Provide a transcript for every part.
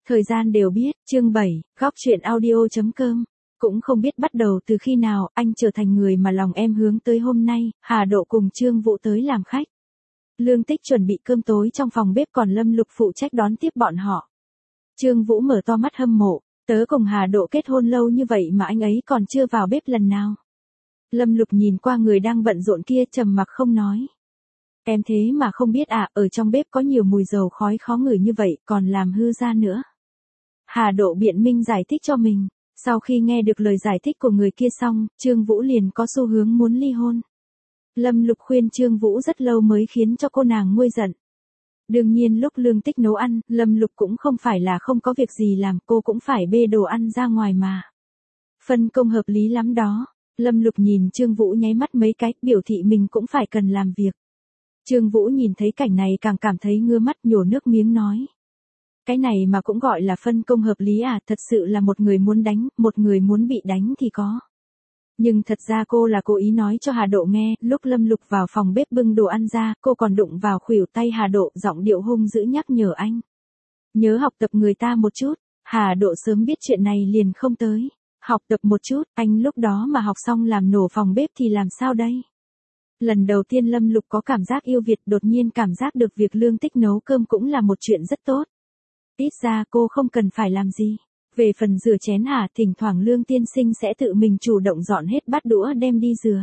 Thời gian đều biết, chương 7, góc chuyện audio.com. Cũng không biết bắt đầu từ khi nào anh trở thành người mà lòng em hướng tới hôm nay. Hà Độ cùng Trương Vũ tới làm khách. Lương Tích chuẩn bị cơm tối trong phòng bếp, còn Lâm Lục phụ trách đón tiếp bọn họ. Trương Vũ mở to mắt hâm mộ, tớ cùng Hà Độ kết hôn lâu như vậy mà anh ấy còn chưa vào bếp lần nào. Lâm Lục nhìn qua người đang bận rộn kia, trầm mặc không nói. Em thế mà không biết à, ở trong bếp có nhiều mùi dầu khói khó ngửi như vậy, còn làm hư ra nữa. Hà Độ biện minh giải thích cho mình. Sau khi nghe được lời giải thích của người kia xong, Trương Vũ liền có xu hướng muốn ly hôn. Lâm Lục khuyên Trương Vũ rất lâu mới khiến cho cô nàng nguôi giận. Đương nhiên lúc Lương Tích nấu ăn, Lâm Lục cũng không phải là không có việc gì làm, cô cũng phải bê đồ ăn ra ngoài mà. Phân công hợp lý lắm đó. Lâm Lục nhìn Trương Vũ nháy mắt mấy cái, biểu thị mình cũng phải cần làm việc. Trương Vũ nhìn thấy cảnh này càng cảm thấy ngứa mắt, nhổ nước miếng nói. Cái này mà cũng gọi là phân công hợp lý à, thật sự là một người muốn đánh, một người muốn bị đánh thì có. Nhưng thật ra cô là cố ý nói cho Hà Độ nghe, lúc Lâm Lục vào phòng bếp bưng đồ ăn ra, cô còn đụng vào khuỷu tay Hà Độ, giọng điệu hung dữ nhắc nhở anh. Nhớ học tập người ta một chút. Hà Độ sớm biết chuyện này liền không tới. Học tập một chút, anh lúc đó mà học xong làm nổ phòng bếp thì làm sao đây? Lần đầu tiên Lâm Lục có cảm giác yêu Việt, đột nhiên cảm giác được việc Lương Tích nấu cơm cũng là một chuyện rất tốt. Ít ra cô không cần phải làm gì. Về phần rửa chén thỉnh thoảng Lương tiên sinh sẽ tự mình chủ động dọn hết bát đũa đem đi rửa.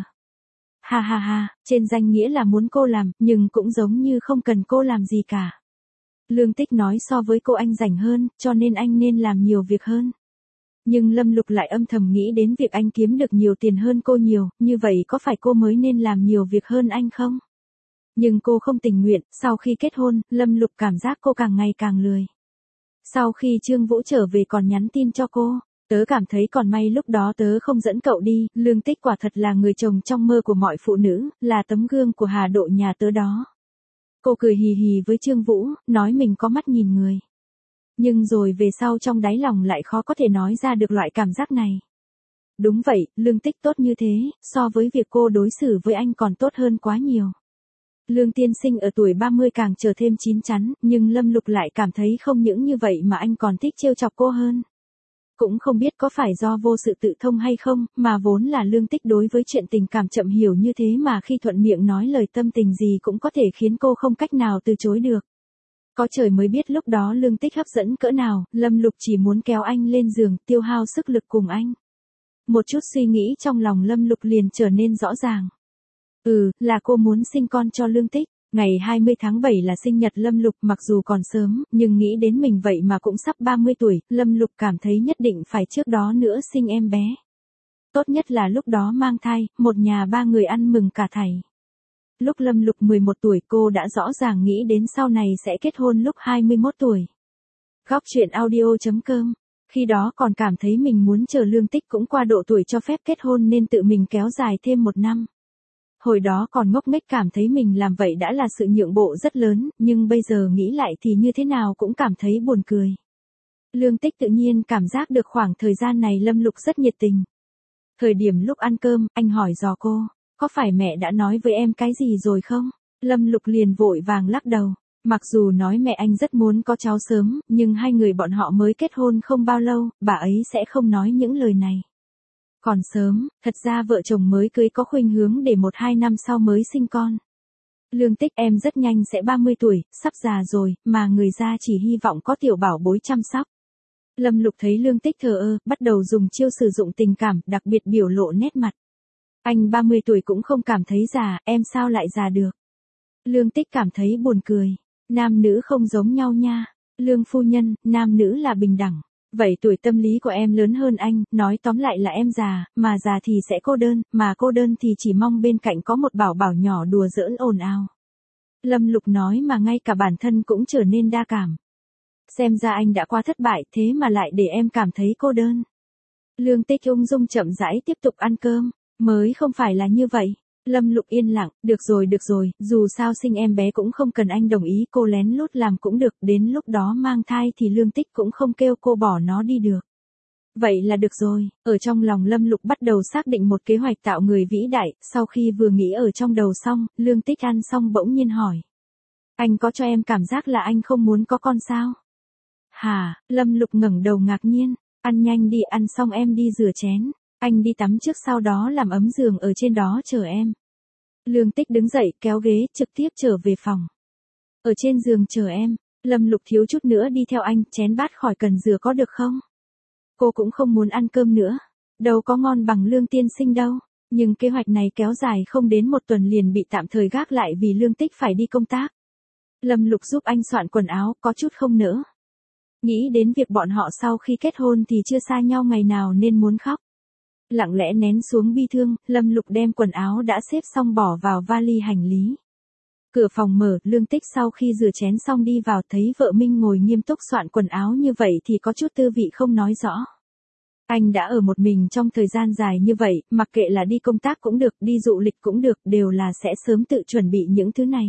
Ha ha ha, trên danh nghĩa là muốn cô làm, nhưng cũng giống như không cần cô làm gì cả. Lương Tích nói so với cô anh rảnh hơn, cho nên anh nên làm nhiều việc hơn. Nhưng Lâm Lục lại âm thầm nghĩ đến việc anh kiếm được nhiều tiền hơn cô nhiều, như vậy có phải cô mới nên làm nhiều việc hơn anh không? Nhưng cô không tình nguyện, sau khi kết hôn, Lâm Lục cảm giác cô càng ngày càng lười. Sau khi Trương Vũ trở về còn nhắn tin cho cô, tớ cảm thấy còn may lúc đó tớ không dẫn cậu đi, Lương Tích quả thật là người chồng trong mơ của mọi phụ nữ, là tấm gương của Hà Độ nhà tớ đó. Cô cười hì hì với Trương Vũ, nói mình có mắt nhìn người. Nhưng rồi về sau trong đáy lòng lại khó có thể nói ra được loại cảm giác này. Đúng vậy, Lương Tích tốt như thế, so với việc cô đối xử với anh còn tốt hơn quá nhiều. Lương tiên sinh ở tuổi 30 càng trở thêm chín chắn, nhưng Lâm Lục lại cảm thấy không những như vậy mà anh còn thích trêu chọc cô hơn. Cũng không biết có phải do vô sự tự thông hay không, mà vốn là Lương Tích đối với chuyện tình cảm chậm hiểu như thế mà khi thuận miệng nói lời tâm tình gì cũng có thể khiến cô không cách nào từ chối được. Có trời mới biết lúc đó Lương Tích hấp dẫn cỡ nào, Lâm Lục chỉ muốn kéo anh lên giường, tiêu hao sức lực cùng anh. Một chút suy nghĩ trong lòng Lâm Lục liền trở nên rõ ràng. Là cô muốn sinh con cho Lương Tích. Ngày 20 tháng 7 là sinh nhật Lâm Lục, mặc dù còn sớm, nhưng nghĩ đến mình vậy mà cũng sắp 30 tuổi, Lâm Lục cảm thấy nhất định phải trước đó nữa sinh em bé. Tốt nhất là lúc đó mang thai, một nhà ba người ăn mừng cả thảy. Lúc Lâm Lục 11 tuổi cô đã rõ ràng nghĩ đến sau này sẽ kết hôn lúc 21 tuổi. Góc chuyện audio.com. Khi đó còn cảm thấy mình muốn chờ Lương Tích cũng qua độ tuổi cho phép kết hôn nên tự mình kéo dài thêm 1 năm. Hồi đó còn ngốc nghếch cảm thấy mình làm vậy đã là sự nhượng bộ rất lớn, nhưng bây giờ nghĩ lại thì như thế nào cũng cảm thấy buồn cười. Lương Tích tự nhiên cảm giác được khoảng thời gian này Lâm Lục rất nhiệt tình. Thời điểm lúc ăn cơm, anh hỏi dò cô, có phải mẹ đã nói với em cái gì rồi không? Lâm Lục liền vội vàng lắc đầu. Mặc dù nói mẹ anh rất muốn có cháu sớm, nhưng hai người bọn họ mới kết hôn không bao lâu, bà ấy sẽ không nói những lời này. Còn sớm, thật ra vợ chồng mới cưới có khuynh hướng để 1-2 năm sau mới sinh con. Lương Tích em rất nhanh sẽ 30 tuổi, sắp già rồi, mà người ra chỉ hy vọng có tiểu bảo bối chăm sóc. Lâm Lục thấy Lương Tích thờ ơ, bắt đầu dùng chiêu sử dụng tình cảm, đặc biệt biểu lộ nét mặt. Anh 30 tuổi cũng không cảm thấy già, em sao lại già được? Lương Tích cảm thấy buồn cười. Nam nữ không giống nhau nha. Lương phu nhân, nam nữ là bình đẳng. Vậy tuổi tâm lý của em lớn hơn anh, nói tóm lại là em già, mà già thì sẽ cô đơn, mà cô đơn thì chỉ mong bên cạnh có một bảo bảo nhỏ đùa giỡn ồn ào. Lâm Lục nói mà ngay cả bản thân cũng trở nên đa cảm. Xem ra anh đã quá thất bại, thế mà lại để em cảm thấy cô đơn. Lương Tích ung dung chậm rãi tiếp tục ăn cơm, mới không phải là như vậy. Lâm Lục yên lặng, được rồi, dù sao sinh em bé cũng không cần anh đồng ý, cô lén lút làm cũng được, đến lúc đó mang thai thì Lương Tích cũng không kêu cô bỏ nó đi được. Vậy là được rồi, ở trong lòng Lâm Lục bắt đầu xác định một kế hoạch tạo người vĩ đại, sau khi vừa nghĩ ở trong đầu xong, Lương Tích ăn xong bỗng nhiên hỏi. Anh có cho em cảm giác là anh không muốn có con sao? Hả, Lâm Lục ngẩng đầu ngạc nhiên, ăn nhanh đi, ăn xong em đi rửa chén, anh đi tắm trước sau đó làm ấm giường ở trên đó chờ em. Lương Tích đứng dậy kéo ghế trực tiếp trở về phòng. Ở trên giường chờ em, Lâm Lục thiếu chút nữa đi theo anh, chén bát khỏi cần rửa có được không? Cô cũng không muốn ăn cơm nữa, đâu có ngon bằng Lương tiên sinh đâu, nhưng kế hoạch này kéo dài không đến một tuần liền bị tạm thời gác lại vì Lương Tích phải đi công tác. Lâm Lục giúp anh soạn quần áo, có chút không nỡ. Nghĩ đến việc bọn họ sau khi kết hôn thì chưa xa nhau ngày nào nên muốn khóc. Lặng lẽ nén xuống bi thương, Lâm Lục đem quần áo đã xếp xong bỏ vào vali hành lý. Cửa phòng mở, Lương Tích sau khi rửa chén xong đi vào thấy vợ Minh ngồi nghiêm túc soạn quần áo như vậy thì có chút tư vị không nói rõ. Anh đã ở một mình trong thời gian dài như vậy, mặc kệ là đi công tác cũng được, đi du lịch cũng được, đều là sẽ sớm tự chuẩn bị những thứ này.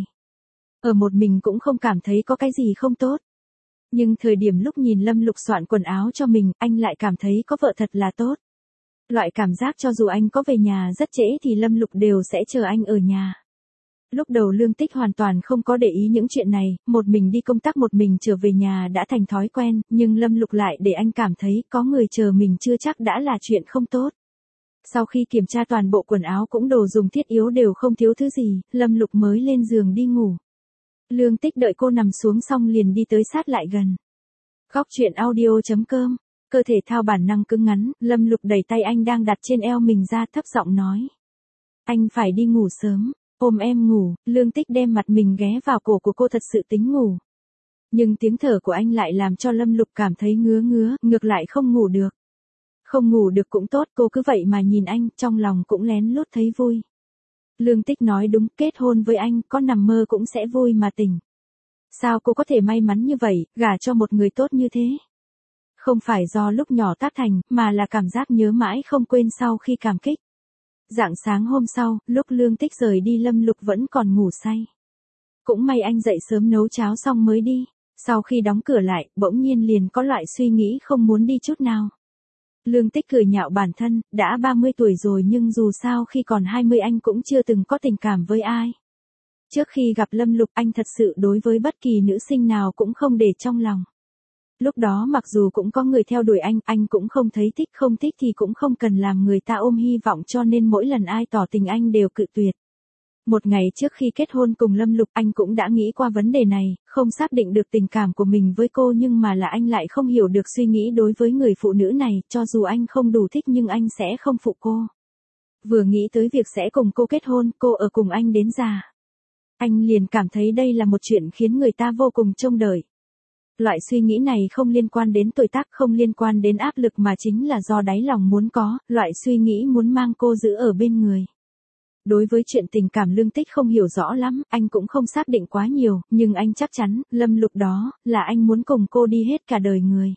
Ở một mình cũng không cảm thấy có cái gì không tốt. Nhưng thời điểm lúc nhìn Lâm Lục soạn quần áo cho mình, anh lại cảm thấy có vợ thật là tốt. Loại cảm giác cho dù anh có về nhà rất trễ thì Lâm Lục đều sẽ chờ anh ở nhà. Lúc đầu Lương Tích hoàn toàn không có để ý những chuyện này, một mình đi công tác một mình trở về nhà đã thành thói quen, nhưng Lâm Lục lại để anh cảm thấy có người chờ mình chưa chắc đã là chuyện không tốt. Sau khi kiểm tra toàn bộ quần áo cũng đồ dùng thiết yếu đều không thiếu thứ gì, Lâm Lục mới lên giường đi ngủ. Lương Tích đợi cô nằm xuống xong liền đi tới sát lại gần. Góc truyện audio.com, cơ thể thao bản năng cứng ngắn, Lâm Lục đẩy tay anh đang đặt trên eo mình ra thấp giọng nói. Anh phải đi ngủ sớm, ôm em ngủ, Lương Tích đem mặt mình ghé vào cổ của cô thật sự tính ngủ. Nhưng tiếng thở của anh lại làm cho Lâm Lục cảm thấy ngứa ngứa, ngược lại không ngủ được. Không ngủ được cũng tốt, cô cứ vậy mà nhìn anh, trong lòng cũng lén lút thấy vui. Lương Tích nói đúng, kết hôn với anh, có nằm mơ cũng sẽ vui mà tỉnh. Sao cô có thể may mắn như vậy, gả cho một người tốt như thế? Không phải do lúc nhỏ tác thành, mà là cảm giác nhớ mãi không quên sau khi cảm kích. Rạng sáng hôm sau, lúc Lương Tích rời đi Lâm Lục vẫn còn ngủ say. Cũng may anh dậy sớm nấu cháo xong mới đi. Sau khi đóng cửa lại, bỗng nhiên liền có loại suy nghĩ không muốn đi chút nào. Lương Tích cười nhạo bản thân, đã 30 tuổi rồi nhưng dù sao khi còn 20 anh cũng chưa từng có tình cảm với ai. Trước khi gặp Lâm Lục anh thật sự đối với bất kỳ nữ sinh nào cũng không để trong lòng. Lúc đó mặc dù cũng có người theo đuổi anh cũng không thấy thích, không thích thì cũng không cần làm người ta ôm hy vọng, cho nên mỗi lần ai tỏ tình anh đều cự tuyệt. Một ngày trước khi kết hôn cùng Lâm Lục anh cũng đã nghĩ qua vấn đề này, không xác định được tình cảm của mình với cô nhưng mà là anh lại không hiểu được suy nghĩ đối với người phụ nữ này, cho dù anh không đủ thích nhưng anh sẽ không phụ cô. Vừa nghĩ tới việc sẽ cùng cô kết hôn, cô ở cùng anh đến già. Anh liền cảm thấy đây là một chuyện khiến người ta vô cùng trông đợi. Loại suy nghĩ này không liên quan đến tuổi tác, không liên quan đến áp lực mà chính là do đáy lòng muốn có, loại suy nghĩ muốn mang cô giữ ở bên người. Đối với chuyện tình cảm Lương Tích không hiểu rõ lắm, anh cũng không xác định quá nhiều, nhưng anh chắc chắn, Lâm Lục đó, là anh muốn cùng cô đi hết cả đời người.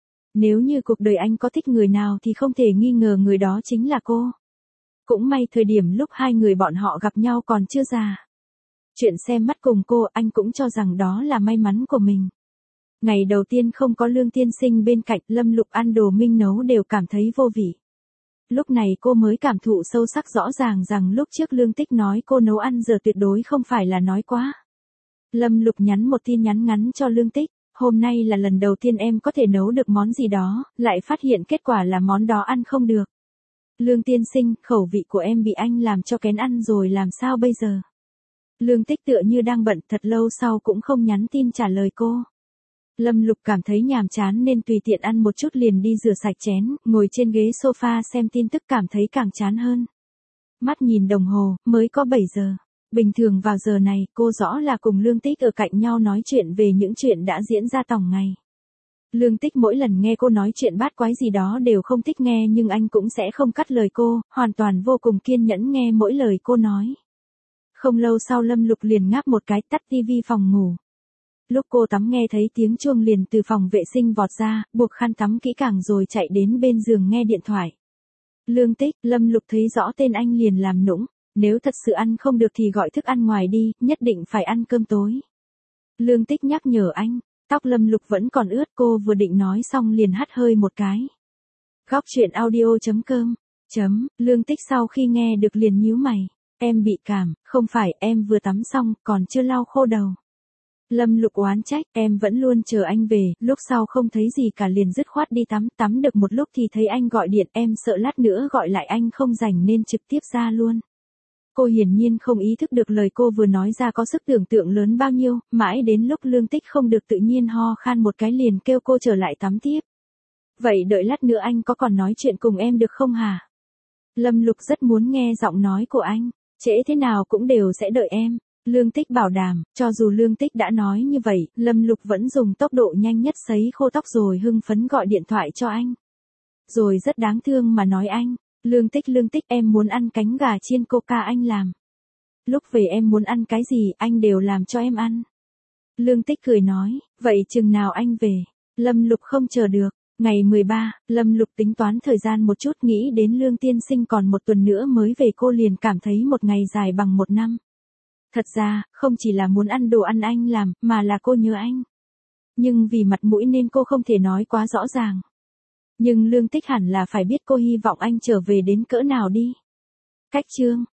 Nếu như cuộc đời anh có thích người nào thì không thể nghi ngờ người đó chính là cô. Cũng may thời điểm lúc hai người bọn họ gặp nhau còn chưa già. Chuyện xem mắt cùng cô anh cũng cho rằng đó là may mắn của mình. Ngày đầu tiên không có Lương tiên sinh bên cạnh, Lâm Lục ăn đồ Minh nấu đều cảm thấy vô vị. Lúc này cô mới cảm thụ sâu sắc rõ ràng rằng lúc trước Lương Tích nói cô nấu ăn giờ tuyệt đối không phải là nói quá. Lâm Lục nhắn một tin nhắn ngắn cho Lương Tích, hôm nay là lần đầu tiên em có thể nấu được món gì đó, lại phát hiện kết quả là món đó ăn không được. Lương tiên sinh, khẩu vị của em bị anh làm cho kén ăn rồi làm sao bây giờ? Lương Tích tựa như đang bận, thật lâu sau cũng không nhắn tin trả lời cô. Lâm Lục cảm thấy nhàm chán nên tùy tiện ăn một chút liền đi rửa sạch chén, ngồi trên ghế sofa xem tin tức cảm thấy càng chán hơn. Mắt nhìn đồng hồ, mới có 7 giờ. Bình thường vào giờ này, cô rõ là cùng Lương Tích ở cạnh nhau nói chuyện về những chuyện đã diễn ra tòng ngày. Lương Tích mỗi lần nghe cô nói chuyện bát quái gì đó đều không thích nghe nhưng anh cũng sẽ không cắt lời cô, hoàn toàn vô cùng kiên nhẫn nghe mỗi lời cô nói. Không lâu sau Lâm Lục liền ngáp một cái tắt tivi phòng ngủ. Lúc cô tắm nghe thấy tiếng chuông liền từ phòng vệ sinh vọt ra, buộc khăn tắm kỹ càng rồi chạy đến bên giường nghe điện thoại. Lương Tích, Lâm Lục thấy rõ tên anh liền làm nũng, nếu thật sự ăn không được thì gọi thức ăn ngoài đi, nhất định phải ăn cơm tối. Lương Tích nhắc nhở anh, tóc Lâm Lục vẫn còn ướt, cô vừa định nói xong liền hắt hơi một cái. Góc truyện audio.com, Lương Tích sau khi nghe được liền nhíu mày, em bị cảm, không phải em vừa tắm xong, còn chưa lau khô đầu. Lâm Lục oán trách, em vẫn luôn chờ anh về, lúc sau không thấy gì cả liền dứt khoát đi tắm, tắm được một lúc thì thấy anh gọi điện, em sợ lát nữa gọi lại anh không rảnh nên trực tiếp ra luôn. Cô hiển nhiên không ý thức được lời cô vừa nói ra có sức tưởng tượng lớn bao nhiêu, mãi đến lúc Lương Tích không được tự nhiên ho khan một cái liền kêu cô trở lại tắm tiếp. Vậy đợi lát nữa anh có còn nói chuyện cùng em được không hả? Lâm Lục rất muốn nghe giọng nói của anh, trễ thế nào cũng đều sẽ đợi em. Lương Tích bảo đảm, cho dù Lương Tích đã nói như vậy, Lâm Lục vẫn dùng tốc độ nhanh nhất sấy khô tóc rồi hưng phấn gọi điện thoại cho anh. Rồi rất đáng thương mà nói anh, Lương Tích em muốn ăn cánh gà chiên coca anh làm. Lúc về em muốn ăn cái gì anh đều làm cho em ăn. Lương Tích cười nói, vậy chừng nào anh về? Lâm Lục không chờ được. Ngày 13, Lâm Lục tính toán thời gian một chút nghĩ đến Lương tiên sinh còn một tuần nữa mới về cô liền cảm thấy một ngày dài bằng một năm. Thật ra, không chỉ là muốn ăn đồ ăn anh làm, mà là cô nhớ anh. Nhưng vì mặt mũi nên cô không thể nói quá rõ ràng. Nhưng Lương Tích hẳn là phải biết cô hy vọng anh trở về đến cỡ nào đi. Cách chương